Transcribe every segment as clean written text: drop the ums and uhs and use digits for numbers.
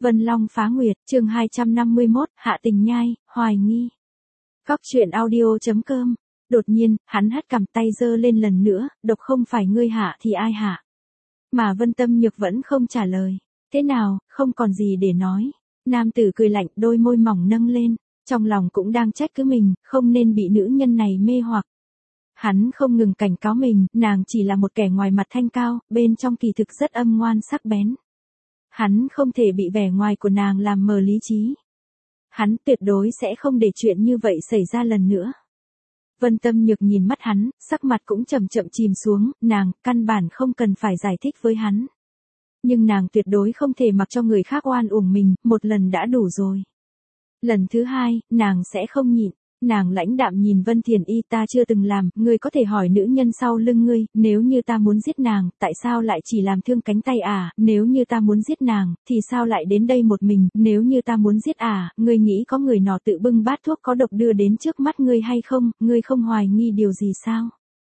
Vân Long Phá Nguyệt, chương 251, Hạ Tình Nhai, Hoài Nghi. Góc truyện audio.com. Đột nhiên, hắn hất cằm tay giơ lên lần nữa, độc không phải ngươi hạ thì ai hạ. Mà Vân Tâm Nhược vẫn không trả lời. Thế nào, không còn gì để nói. Nam tử cười lạnh, đôi môi mỏng nâng lên, trong lòng cũng đang trách cứ mình, không nên bị nữ nhân này mê hoặc. Hắn không ngừng cảnh cáo mình, nàng chỉ là một kẻ ngoài mặt thanh cao, bên trong kỳ thực rất âm ngoan sắc bén. Hắn không thể bị vẻ ngoài của nàng làm mờ lý trí. Hắn tuyệt đối sẽ không để chuyện như vậy xảy ra lần nữa. Vân Tâm Nhược nhìn mắt hắn, sắc mặt cũng chậm chậm chìm xuống, nàng căn bản không cần phải giải thích với hắn. Nhưng nàng tuyệt đối không thể mặc cho người khác oan uổng mình, một lần đã đủ rồi. Lần thứ hai, nàng sẽ không nhịn. Nàng lãnh đạm nhìn Vân Thiền Y, ta chưa từng làm, ngươi có thể hỏi nữ nhân sau lưng ngươi, nếu như ta muốn giết nàng, tại sao lại chỉ làm thương cánh tay à, nếu như ta muốn giết nàng, thì sao lại đến đây một mình, nếu như ta muốn giết à, ngươi nghĩ có người nọ tự bưng bát thuốc có độc đưa đến trước mắt ngươi hay không, ngươi không hoài nghi điều gì sao?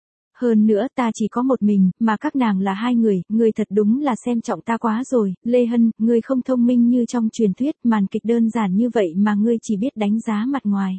Hơn nữa ta chỉ có một mình, mà các nàng là hai người, ngươi thật đúng là xem trọng ta quá rồi, Lê Hân, ngươi không thông minh như trong truyền thuyết, màn kịch đơn giản như vậy mà ngươi chỉ biết đánh giá mặt ngoài.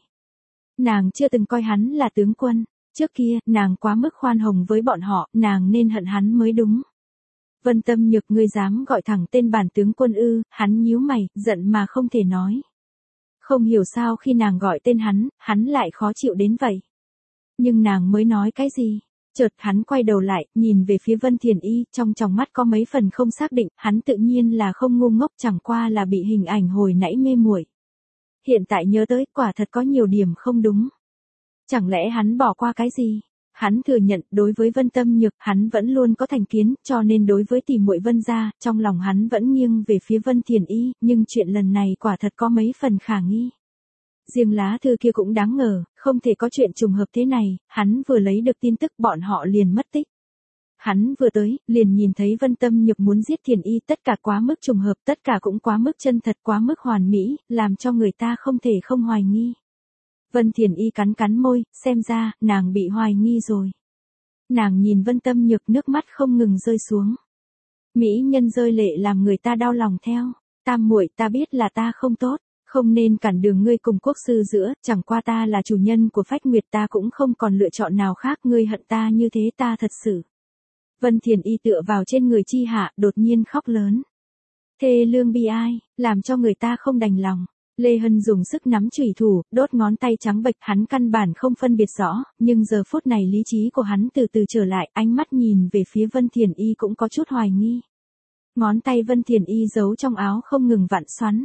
Nàng chưa từng coi hắn là tướng quân, trước kia, nàng quá mức khoan hồng với bọn họ, nàng nên hận hắn mới đúng. Vân Tâm Nhược, ngươi dám gọi thẳng tên bản tướng quân ư, hắn nhíu mày, giận mà không thể nói. Không hiểu sao khi nàng gọi tên hắn lại khó chịu đến vậy. Nhưng nàng mới nói cái gì? Chợt hắn quay đầu lại, nhìn về phía Vân Thiền Y, trong tròng mắt có mấy phần không xác định, hắn tự nhiên là không ngu ngốc, chẳng qua là bị hình ảnh hồi nãy mê muội. Hiện tại nhớ tới, quả thật có nhiều điểm không đúng. Chẳng lẽ hắn bỏ qua cái gì? Hắn thừa nhận, đối với Vân Tâm Nhược, hắn vẫn luôn có thành kiến, cho nên đối với tỷ muội Vân gia, trong lòng hắn vẫn nghiêng về phía Vân Thiền Y, nhưng chuyện lần này quả thật có mấy phần khả nghi. Riêng lá thư kia cũng đáng ngờ, không thể có chuyện trùng hợp thế này, hắn vừa lấy được tin tức bọn họ liền mất tích. Hắn vừa tới, liền nhìn thấy Vân Tâm Nhược muốn giết Thiền Y, tất cả quá mức trùng hợp, tất cả cũng quá mức chân thật, quá mức hoàn mỹ, làm cho người ta không thể không hoài nghi. Vân Thiền Y cắn cắn môi, xem ra, nàng bị hoài nghi rồi. Nàng nhìn Vân Tâm Nhược, nước mắt không ngừng rơi xuống. Mỹ nhân rơi lệ làm người ta đau lòng theo. Tam muội, ta biết là ta không tốt, không nên cản đường ngươi cùng quốc sư giữa, chẳng qua ta là chủ nhân của Phách Nguyệt, ta cũng không còn lựa chọn nào khác, ngươi hận ta như thế ta thật sự. Vân Thiền Y tựa vào trên người Chi Hạ, đột nhiên khóc lớn. Thê lương bi ai, làm cho người ta không đành lòng. Lê Hân dùng sức nắm chủy thủ, đốt ngón tay trắng bệch, hắn căn bản không phân biệt rõ, nhưng giờ phút này lý trí của hắn từ từ trở lại, ánh mắt nhìn về phía Vân Thiền Y cũng có chút hoài nghi. Ngón tay Vân Thiền Y giấu trong áo không ngừng vặn xoắn.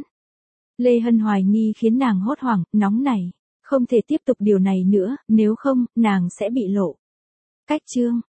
Lê Hân hoài nghi khiến nàng hốt hoảng, nóng nảy, không thể tiếp tục điều này nữa, nếu không, nàng sẽ bị lộ. Cách chương